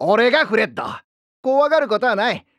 これがフレッド。怖がることはない。